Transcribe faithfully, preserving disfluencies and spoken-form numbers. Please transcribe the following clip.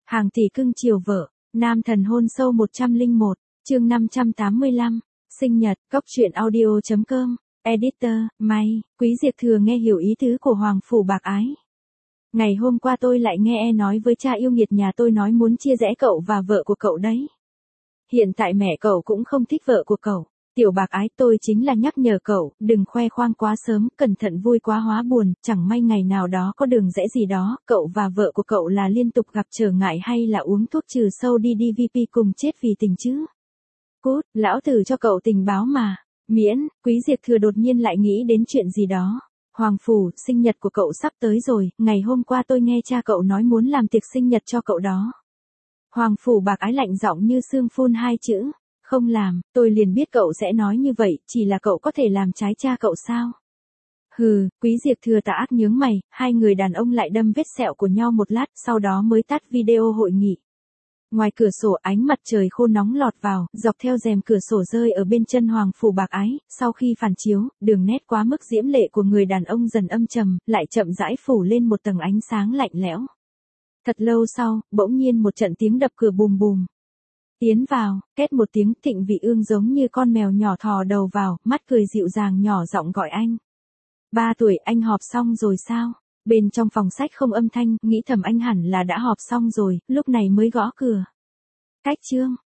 Hàng tỷ cưng chiều vợ, nam thần hôn sâu một trăm lẻ một, chương năm trăm tám mươi lăm, sinh nhật, cốc truyện audio chấm com, editor, May, Quý Diệp Thừa nghe hiểu ý tứ của Hoàng Phủ Bạc Ái. Ngày hôm qua tôi lại nghe e nói với cha yêu nghiệt nhà tôi nói muốn chia rẽ cậu và vợ của cậu đấy. Hiện tại mẹ cậu cũng không thích vợ của cậu. Tiểu Bạc Ái, tôi chính là nhắc nhở cậu, đừng khoe khoang quá sớm, cẩn thận vui quá hóa buồn, chẳng may ngày nào đó có đường rẽ gì đó, cậu và vợ của cậu là liên tục gặp trở ngại hay là uống thuốc trừ sâu đi đê vê pê cùng chết vì tình chứ. Cút, lão tử cho cậu tình báo mà. Miễn, Quý Diệp Thừa đột nhiên lại nghĩ đến chuyện gì đó. Hoàng Phủ, sinh nhật của cậu sắp tới rồi, ngày hôm qua tôi nghe cha cậu nói muốn làm tiệc sinh nhật cho cậu đó. Hoàng Phủ Bạc Ái lạnh giọng như sương phun hai chữ. Không làm, tôi liền biết cậu sẽ nói như vậy, chỉ là cậu có thể làm trái cha cậu sao? Hừ, Quý Diệp Thừa tà ác nhướng mày, hai người đàn ông lại đâm vết sẹo của nhau một lát, sau đó mới tắt video hội nghị. Ngoài cửa sổ ánh mặt trời khô nóng lọt vào, dọc theo rèm cửa sổ rơi ở bên chân Hoàng Phủ Bạc Ái, sau khi phản chiếu, đường nét quá mức diễm lệ của người đàn ông dần âm trầm, lại chậm rãi phủ lên một tầng ánh sáng lạnh lẽo. Thật lâu sau, bỗng nhiên một trận tiếng đập cửa bùm bùm. Tiến vào, két một tiếng, Thịnh Vị Ương giống như con mèo nhỏ thò đầu vào, mắt cười dịu dàng nhỏ giọng gọi anh. Ba tuổi, anh họp xong rồi sao? Bên trong phòng sách không âm thanh, nghĩ thầm anh hẳn là đã họp xong rồi, lúc này mới gõ cửa. Cách chương,